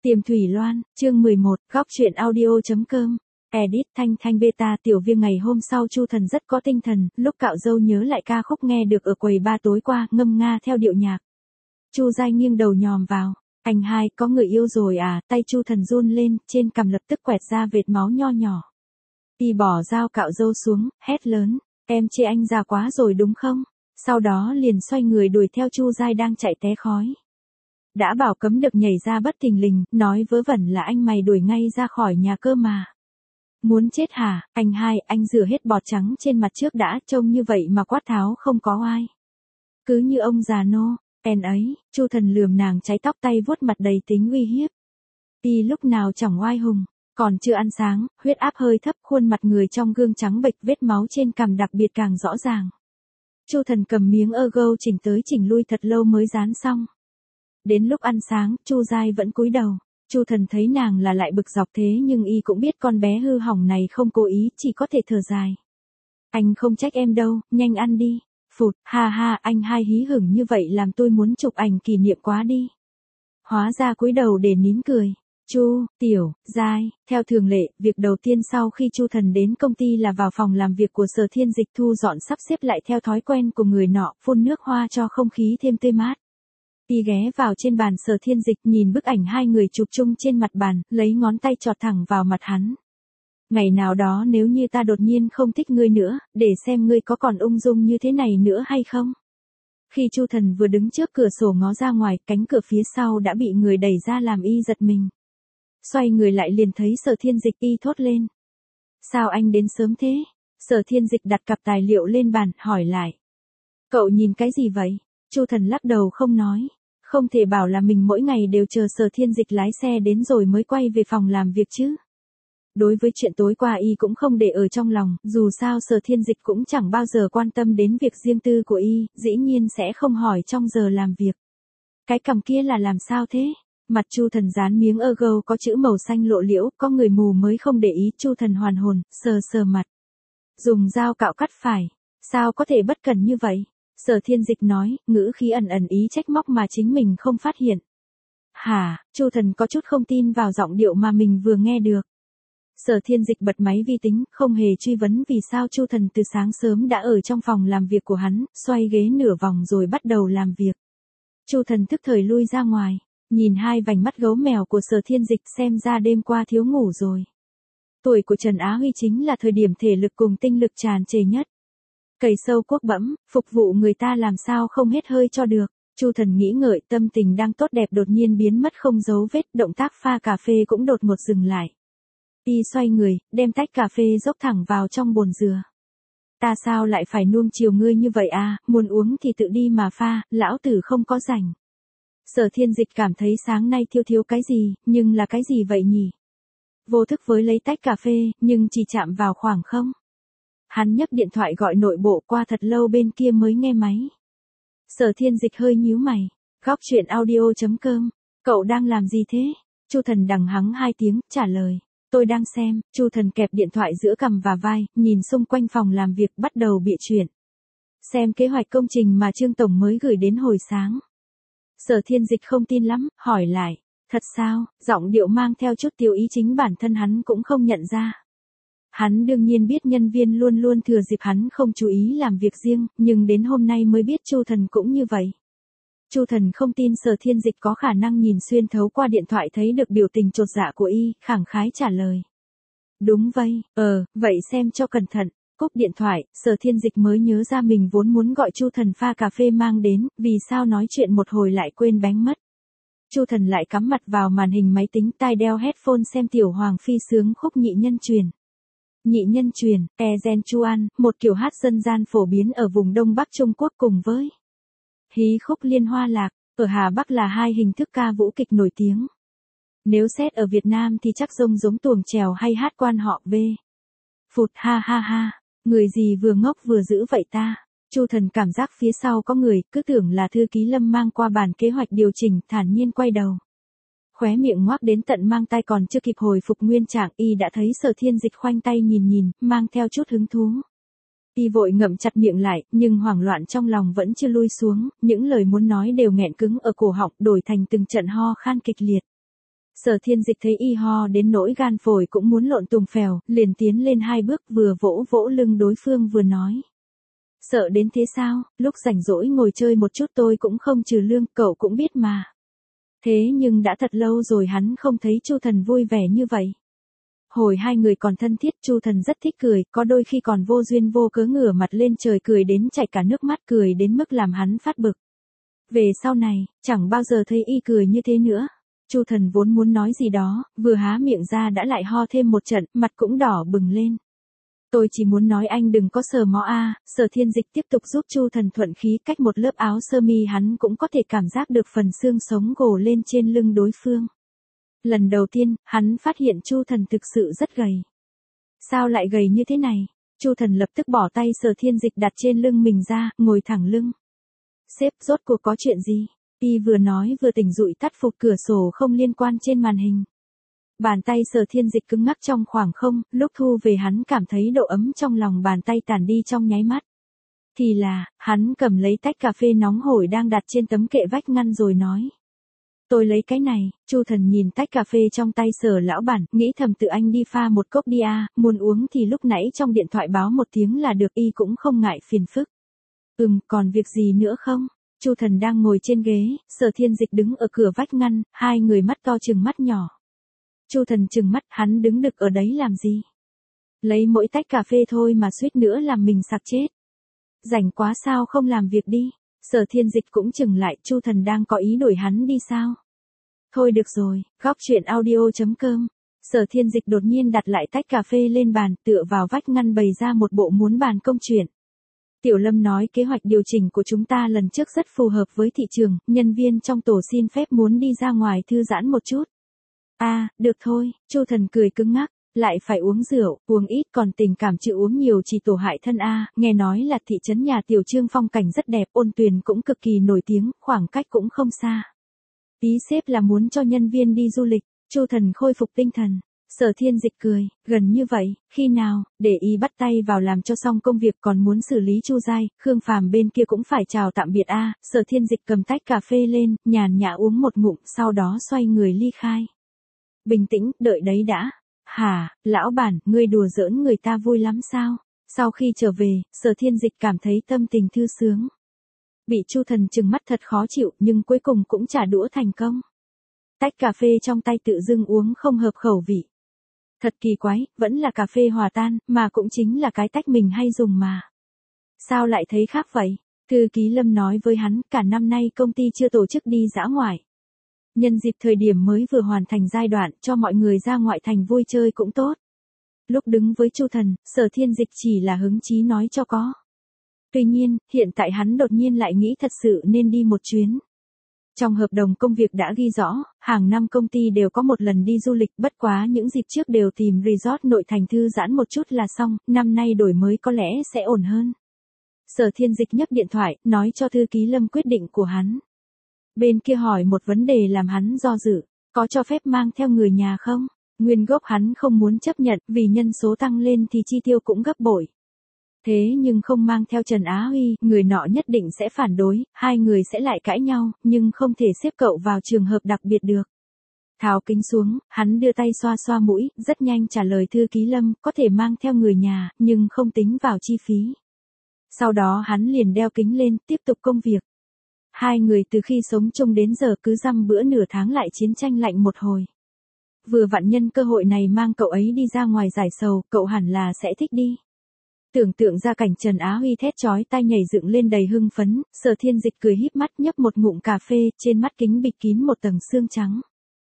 Tiềm Thủy Loan, chương 11, góc truyện audio.com. Edit Thanh Thanh beta tiểu viêm. Ngày hôm sau Chu Thần rất có tinh thần, lúc cạo râu nhớ lại ca khúc nghe được ở quầy ba tối qua, ngâm nga theo điệu nhạc. Chu Giai nghiêng đầu nhòm vào, anh hai, có người yêu rồi à? Tay Chu Thần run lên, trên cằm lập tức quẹt ra vệt máu nho nhỏ. Y bỏ dao cạo râu xuống, hét lớn, em chê anh già quá rồi đúng không? Sau đó liền xoay người đuổi theo Chu Giai đang chạy té khói. Đã bảo cấm được nhảy ra bất thình lình, nói vớ vẩn là anh mày đuổi ngay ra khỏi nhà cơ mà. Muốn chết hả? Anh hai, anh rửa hết bọt trắng trên mặt trước đã, trông như vậy mà quát tháo không có oai. Cứ như ông già nô, en ấy. Chu Thần lườm nàng cháy tóc, tay vuốt mặt đầy tính uy hiếp. Y lúc nào chẳng oai hùng, còn chưa ăn sáng, huyết áp hơi thấp, khuôn mặt người trong gương trắng bệch, vết máu trên cằm đặc biệt càng rõ ràng. Chu Thần cầm miếng ergo chỉnh tới chỉnh lui thật lâu mới dán xong. Đến lúc ăn sáng, Chu Giai vẫn cúi đầu. Chu Thần thấy nàng là lại bực dọc thế nhưng y cũng biết con bé hư hỏng này không cố ý, chỉ có thể thở dài. Anh không trách em đâu, nhanh ăn đi. Phụt, ha ha, anh hai hí hửng như vậy làm tôi muốn chụp ảnh kỷ niệm quá đi. Hóa ra cúi đầu để nín cười. Chu, Tiểu, Giai, theo thường lệ, việc đầu tiên sau khi Chu Thần đến công ty là vào phòng làm việc của Sở Thiên Dịch thu dọn sắp xếp lại theo thói quen của người nọ, phun nước hoa cho không khí thêm tươi mát. Y ghé vào trên bàn Sở Thiên Dịch, nhìn bức ảnh hai người chụp chung trên mặt bàn, lấy ngón tay chọt thẳng vào mặt hắn. Ngày nào đó nếu như ta đột nhiên không thích ngươi nữa, để xem ngươi có còn ung dung như thế này nữa hay không. Khi Chu Thần vừa đứng trước cửa sổ ngó ra ngoài, cánh cửa phía sau đã bị người đẩy ra làm y giật mình. Xoay người lại liền thấy Sở Thiên Dịch, y thốt lên. Sao anh đến sớm thế? Sở Thiên Dịch đặt cặp tài liệu lên bàn, hỏi lại. Cậu nhìn cái gì vậy? Chu Thần lắc đầu không nói. Không thể bảo là mình mỗi ngày đều chờ Sở Thiên Dịch lái xe đến rồi mới quay về phòng làm việc chứ. Đối với chuyện tối qua y cũng không để ở trong lòng, dù sao Sở Thiên Dịch cũng chẳng bao giờ quan tâm đến việc riêng tư của y, dĩ nhiên sẽ không hỏi trong giờ làm việc. Cái cằm kia là làm sao thế? Mặt Chu Thần dán miếng ergo có chữ màu xanh lộ liễu, có người mù mới không để ý. Chu Thần hoàn hồn, sờ sờ mặt. Dùng dao cạo cắt phải. Sao có thể bất cẩn như vậy? Sở Thiên Dịch nói, ngữ khí ẩn ẩn ý trách móc mà chính mình không phát hiện. Hả? Chu Thần có chút không tin vào giọng điệu mà mình vừa nghe được. Sở Thiên Dịch bật máy vi tính, không hề truy vấn vì sao Chu Thần từ sáng sớm đã ở trong phòng làm việc của hắn, xoay ghế nửa vòng rồi bắt đầu làm việc. Chu Thần tức thời lui ra ngoài, nhìn hai vành mắt gấu mèo của Sở Thiên Dịch, xem ra đêm qua thiếu ngủ rồi. Tuổi của Trần Á Huy chính là thời điểm thể lực cùng tinh lực tràn trề nhất. Cày sâu cuốc bẫm, phục vụ người ta làm sao không hết hơi cho được. Chu Thần nghĩ ngợi, tâm tình đang tốt đẹp đột nhiên biến mất không dấu vết, động tác pha cà phê cũng đột ngột dừng lại. Y xoay người, đem tách cà phê dốc thẳng vào trong bồn dừa. Ta sao lại phải nuông chiều ngươi như vậy à, muốn uống thì tự đi mà pha, lão tử không có rảnh. Sở Thiên Dịch cảm thấy sáng nay thiếu cái gì, nhưng là cái gì vậy nhỉ? Vô thức với lấy tách cà phê, nhưng chỉ chạm vào khoảng không. Hắn nhấc điện thoại gọi nội bộ, qua thật lâu bên kia mới nghe máy. Sở Thiên Dịch hơi nhíu mày. Góc truyện audio.com. Cậu đang làm gì thế? Chu Thần đằng hắng 2 tiếng, trả lời. Tôi đang xem. Chu Thần kẹp điện thoại giữa cằm và vai, nhìn xung quanh phòng làm việc, bắt đầu bịa chuyện. Xem kế hoạch công trình mà Trương Tổng mới gửi đến hồi sáng. Sở Thiên Dịch không tin lắm, hỏi lại. Thật sao? Giọng điệu mang theo chút tiêu ý chính bản thân hắn cũng không nhận ra. Hắn đương nhiên biết nhân viên luôn luôn thừa dịp hắn không chú ý làm việc riêng, nhưng đến hôm nay mới biết Chu Thần cũng như vậy. Chu Thần không tin Sở Thiên Dịch có khả năng nhìn xuyên thấu qua điện thoại thấy được biểu tình chột dạ của y, khẳng khái trả lời. Đúng vậy, vậy xem cho cẩn thận. Cúp điện thoại, Sở Thiên Dịch mới nhớ ra mình vốn muốn gọi Chu Thần pha cà phê mang đến, vì sao nói chuyện một hồi lại quên bén mất. Chu Thần lại cắm mặt vào màn hình máy tính, tai đeo headphone xem Tiểu Hoàng Phi sướng khúc Nhị Nhân Truyền. Nhị Nhân Truyền, Ezen Chuan, một kiểu hát dân gian phổ biến ở vùng Đông Bắc Trung Quốc cùng với hí khúc Liên Hoa Lạc, ở Hà Bắc là hai hình thức ca vũ kịch nổi tiếng. Nếu xét ở Việt Nam thì chắc giống tuồng chèo hay hát quan họ V. Phụt, ha ha ha, người gì vừa ngốc vừa dữ vậy ta. Chu Thần cảm giác phía sau có người, cứ tưởng là thư ký Lâm mang qua bàn kế hoạch điều chỉnh, thản nhiên quay đầu. Khóe miệng ngoác đến tận mang tay, còn chưa kịp hồi phục nguyên trạng, y đã thấy Sở Thiên Dịch khoanh tay nhìn, mang theo chút hứng thú. Y vội ngậm chặt miệng lại, nhưng hoảng loạn trong lòng vẫn chưa lui xuống, những lời muốn nói đều nghẹn cứng ở cổ họng, đổi thành từng trận ho khan kịch liệt. Sở Thiên Dịch thấy y ho đến nỗi gan phổi cũng muốn lộn tùng phèo, liền tiến lên 2 bước vừa vỗ vỗ lưng đối phương vừa nói. Sợ đến thế sao, lúc rảnh rỗi ngồi chơi một chút tôi cũng không trừ lương, cậu cũng biết mà. Thế nhưng đã thật lâu rồi hắn không thấy Chu Thần vui vẻ như vậy. Hồi hai người còn thân thiết, Chu Thần rất thích cười, có đôi khi còn vô duyên vô cớ ngửa mặt lên trời cười đến chảy cả nước mắt, cười đến mức làm hắn phát bực. Về sau này, chẳng bao giờ thấy y cười như thế nữa. Chu Thần vốn muốn nói gì đó, vừa há miệng ra đã lại ho thêm một trận, mặt cũng đỏ bừng lên. Tôi chỉ muốn nói anh đừng có sờ mó a. Sở Thiên Dịch tiếp tục giúp Chu Thần thuận khí, cách một lớp áo sơ mi hắn cũng có thể cảm giác được phần xương sống gồ lên trên lưng đối phương. Lần đầu tiên, hắn phát hiện Chu Thần thực sự rất gầy. Sao lại gầy như thế này? Chu Thần lập tức bỏ tay Sở Thiên Dịch đặt trên lưng mình ra, ngồi thẳng lưng. Sếp, rốt cuộc có chuyện gì? Y vừa nói vừa tỉnh dụi tắt phục cửa sổ không liên quan trên màn hình. Bàn tay Sở Thiên Dịch cứng ngắc trong khoảng không, lúc thu về hắn cảm thấy độ ấm trong lòng bàn tay tản đi trong nháy mắt. Thì là, hắn cầm lấy tách cà phê nóng hổi đang đặt trên tấm kệ vách ngăn rồi nói. Tôi lấy cái này. Chu Thần nhìn tách cà phê trong tay Sở lão bản, nghĩ thầm tự anh đi pha một cốc đi à, muốn uống thì lúc nãy trong điện thoại báo một tiếng là được, y cũng không ngại phiền phức. Còn việc gì nữa không? Chu Thần đang ngồi trên ghế, Sở Thiên Dịch đứng ở cửa vách ngăn, hai người mắt to trừng mắt nhỏ. Chu Thần trừng mắt, hắn đứng đực ở đấy làm gì? Lấy mỗi tách cà phê thôi mà suýt nữa làm mình sặc chết. Rảnh quá sao không làm việc đi? Sở Thiên Dịch cũng chừng lại, Chu Thần đang có ý đuổi hắn đi sao? Thôi được rồi, góc chuyện audio.com. Sở Thiên Dịch đột nhiên đặt lại tách cà phê lên bàn, tựa vào vách ngăn bày ra một bộ muốn bàn công chuyện. Tiểu Lâm nói kế hoạch điều chỉnh của chúng ta lần trước rất phù hợp với thị trường, nhân viên trong tổ xin phép muốn đi ra ngoài thư giãn một chút. Được thôi. Chu Thần cười cứng ngắc, lại phải uống rượu, uống ít còn tình cảm chịu uống nhiều chỉ tổ hại thân nghe nói là thị trấn nhà Tiểu Trương phong cảnh rất đẹp, ôn tuyền cũng cực kỳ nổi tiếng, khoảng cách cũng không xa. Ý sếp là muốn cho nhân viên đi du lịch. Chu Thần khôi phục tinh thần. Sở Thiên Dịch cười, gần như vậy, khi nào, để y bắt tay vào làm cho xong công việc, còn muốn xử lý Chu Giai, Khương Phàm bên kia cũng phải chào tạm biệt Sở Thiên Dịch cầm tách cà phê lên, nhàn nhã uống một ngụm, sau đó xoay người ly khai. Bình tĩnh, đợi đấy đã. Hả, lão bản, ngươi đùa giỡn người ta vui lắm sao? Sau khi trở về, Sở Thiên Dịch cảm thấy tâm tình thư sướng. Bị Chu Thần trừng mắt thật khó chịu, nhưng cuối cùng cũng trả đũa thành công. Tách cà phê trong tay tự dưng uống không hợp khẩu vị. Thật kỳ quái, vẫn là cà phê hòa tan, mà cũng chính là cái tách mình hay dùng mà. Sao lại thấy khác vậy? Thư ký Lâm nói với hắn, cả năm nay công ty chưa tổ chức đi dã ngoại. Nhân dịp thời điểm mới vừa hoàn thành giai đoạn, cho mọi người ra ngoại thành vui chơi cũng tốt. Lúc đứng với Chu Thần, Sở Thiên Dịch chỉ là hứng chí nói cho có. Tuy nhiên, hiện tại hắn đột nhiên lại nghĩ thật sự nên đi một chuyến. Trong hợp đồng công việc đã ghi rõ, hàng năm công ty đều có một lần đi du lịch, bất quá những dịp trước đều tìm resort nội thành thư giãn một chút là xong, năm nay đổi mới có lẽ sẽ ổn hơn. Sở Thiên Dịch nhấc điện thoại, nói cho thư ký Lâm quyết định của hắn. Bên kia hỏi một vấn đề làm hắn do dự, có cho phép mang theo người nhà không? Nguyên gốc hắn không muốn chấp nhận, vì nhân số tăng lên thì chi tiêu cũng gấp bội. Thế nhưng không mang theo Trần Á Huy, người nọ nhất định sẽ phản đối, hai người sẽ lại cãi nhau, nhưng không thể xếp cậu vào trường hợp đặc biệt được. Tháo kính xuống, hắn đưa tay xoa xoa mũi, rất nhanh trả lời thư ký Lâm, có thể mang theo người nhà, nhưng không tính vào chi phí. Sau đó hắn liền đeo kính lên, tiếp tục công việc. Hai người từ khi sống chung đến giờ cứ dăm bữa nửa tháng lại chiến tranh lạnh một hồi. Vừa vặn nhân cơ hội này mang cậu ấy đi ra ngoài giải sầu, cậu hẳn là sẽ thích đi. Tưởng tượng ra cảnh Trần Á Huy thét chói tai nhảy dựng lên đầy hưng phấn, Sở Thiên Dịch cười híp mắt nhấp một ngụm cà phê, trên mắt kính bịt kín một tầng sương trắng.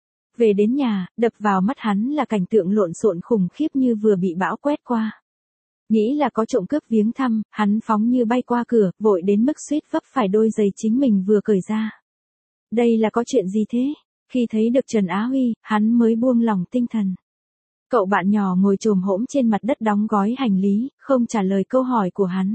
Về đến nhà, đập vào mắt hắn là cảnh tượng lộn xộn khủng khiếp như vừa bị bão quét qua. Nghĩ là có trộm cướp viếng thăm, hắn phóng như bay qua cửa, vội đến mức suýt vấp phải đôi giày chính mình vừa cởi ra. Đây là có chuyện gì thế? Khi thấy được Trần Á Huy, hắn mới buông lòng tinh thần. Cậu bạn nhỏ ngồi chồm hổm trên mặt đất đóng gói hành lý, không trả lời câu hỏi của hắn.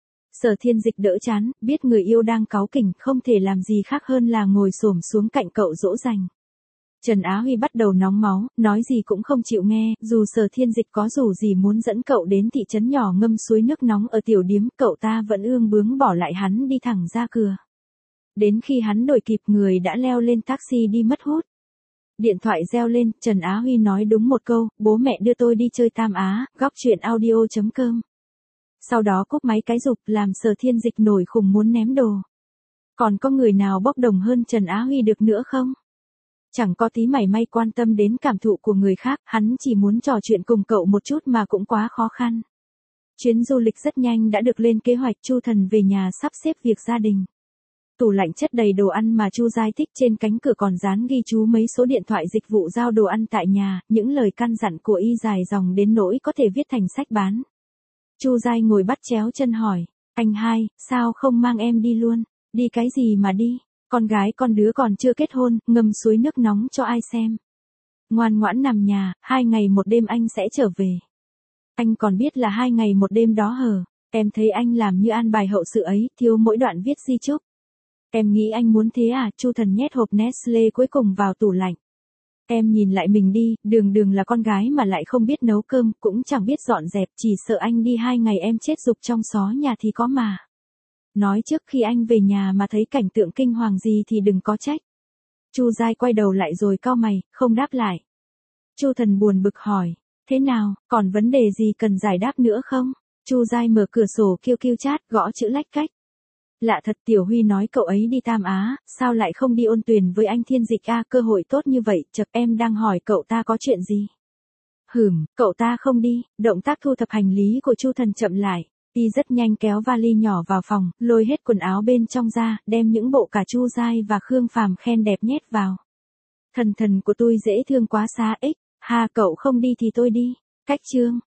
Sở Thiên Dịch đỡ chán, biết người yêu đang cáu kỉnh, không thể làm gì khác hơn là ngồi xổm xuống cạnh cậu dỗ dành. Trần Á Huy bắt đầu nóng máu, nói gì cũng không chịu nghe, dù Sở Thiên Dịch có rủ gì muốn dẫn cậu đến thị trấn nhỏ ngâm suối nước nóng ở tiểu điếm, cậu ta vẫn ương bướng bỏ lại hắn đi thẳng ra cửa. Đến khi hắn đổi kịp người đã leo lên taxi đi mất hút. Điện thoại reo lên, Trần Á Huy nói đúng một câu, bố mẹ đưa tôi đi chơi Tam Á, góc chuyện audio.com. Sau đó cúp máy cái rụp làm Sở Thiên Dịch nổi khùng muốn ném đồ. Còn có người nào bốc đồng hơn Trần Á Huy được nữa không? Chẳng có tí mảy may quan tâm đến cảm thụ của người khác, hắn chỉ muốn trò chuyện cùng cậu một chút mà cũng quá khó khăn. Chuyến du lịch rất nhanh đã được lên kế hoạch, Chu Thần về nhà sắp xếp việc gia đình. Tủ lạnh chất đầy đồ ăn mà Chu Giai thích, trên cánh cửa còn dán ghi chú mấy số điện thoại dịch vụ giao đồ ăn tại nhà, những lời căn dặn của y dài dòng đến nỗi có thể viết thành sách bán. Chu Giai ngồi bắt chéo chân hỏi, anh hai, sao không mang em đi luôn, đi cái gì mà đi, con gái con đứa còn chưa kết hôn, ngâm suối nước nóng cho ai xem. Ngoan ngoãn nằm nhà, 2 ngày 1 đêm anh sẽ trở về. Anh còn biết là 2 ngày 1 đêm đó hờ, em thấy anh làm như an bài hậu sự ấy, thiếu mỗi đoạn viết di chúc. Em nghĩ anh muốn thế à? Chu Thần nhét hộp Nestle cuối cùng vào tủ lạnh. Em nhìn lại mình đi, đường là con gái mà lại không biết nấu cơm, cũng chẳng biết dọn dẹp, chỉ sợ anh đi 2 ngày em chết rục trong xó nhà thì có mà. Nói trước khi anh về nhà mà thấy cảnh tượng kinh hoàng gì thì đừng có trách. Chu Giai quay đầu lại rồi cau mày, không đáp lại. Chu Thần buồn bực hỏi, thế nào, còn vấn đề gì cần giải đáp nữa không? Chu Giai mở cửa sổ kêu chat, gõ chữ lách cách. Lạ thật, Tiểu Huy nói cậu ấy đi Tam Á, sao lại không đi Ôn Tuyền với anh Thiên Dịch a, cơ hội tốt như vậy, chật em đang hỏi cậu ta có chuyện gì. Cậu ta không đi, động tác thu thập hành lý của Chu Thần chậm lại, y rất nhanh kéo vali nhỏ vào phòng, lôi hết quần áo bên trong ra, đem những bộ cà Chu Giai và Khương Phàm khen đẹp nhét vào. Thần của tôi dễ thương quá xa ích, ha cậu không đi thì tôi đi, cách chương.